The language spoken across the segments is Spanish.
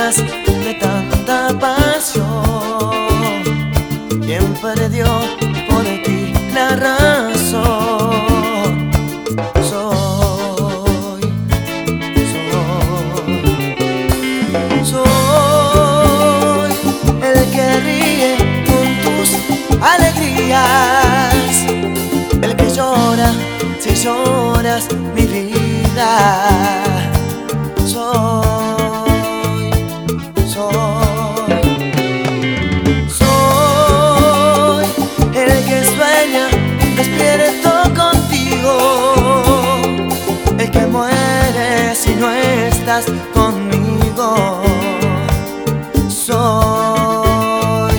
llenas de tanta pasión. ¿Quién perdió por ti la razón? Soy el que ríe con tus alegrías, el que llora si lloras mi vida. Soy el que sueña despierto contigo, el que muere si no estás conmigo. Soy.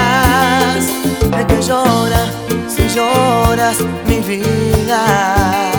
Alegrías, el que llora si lloras mi vida.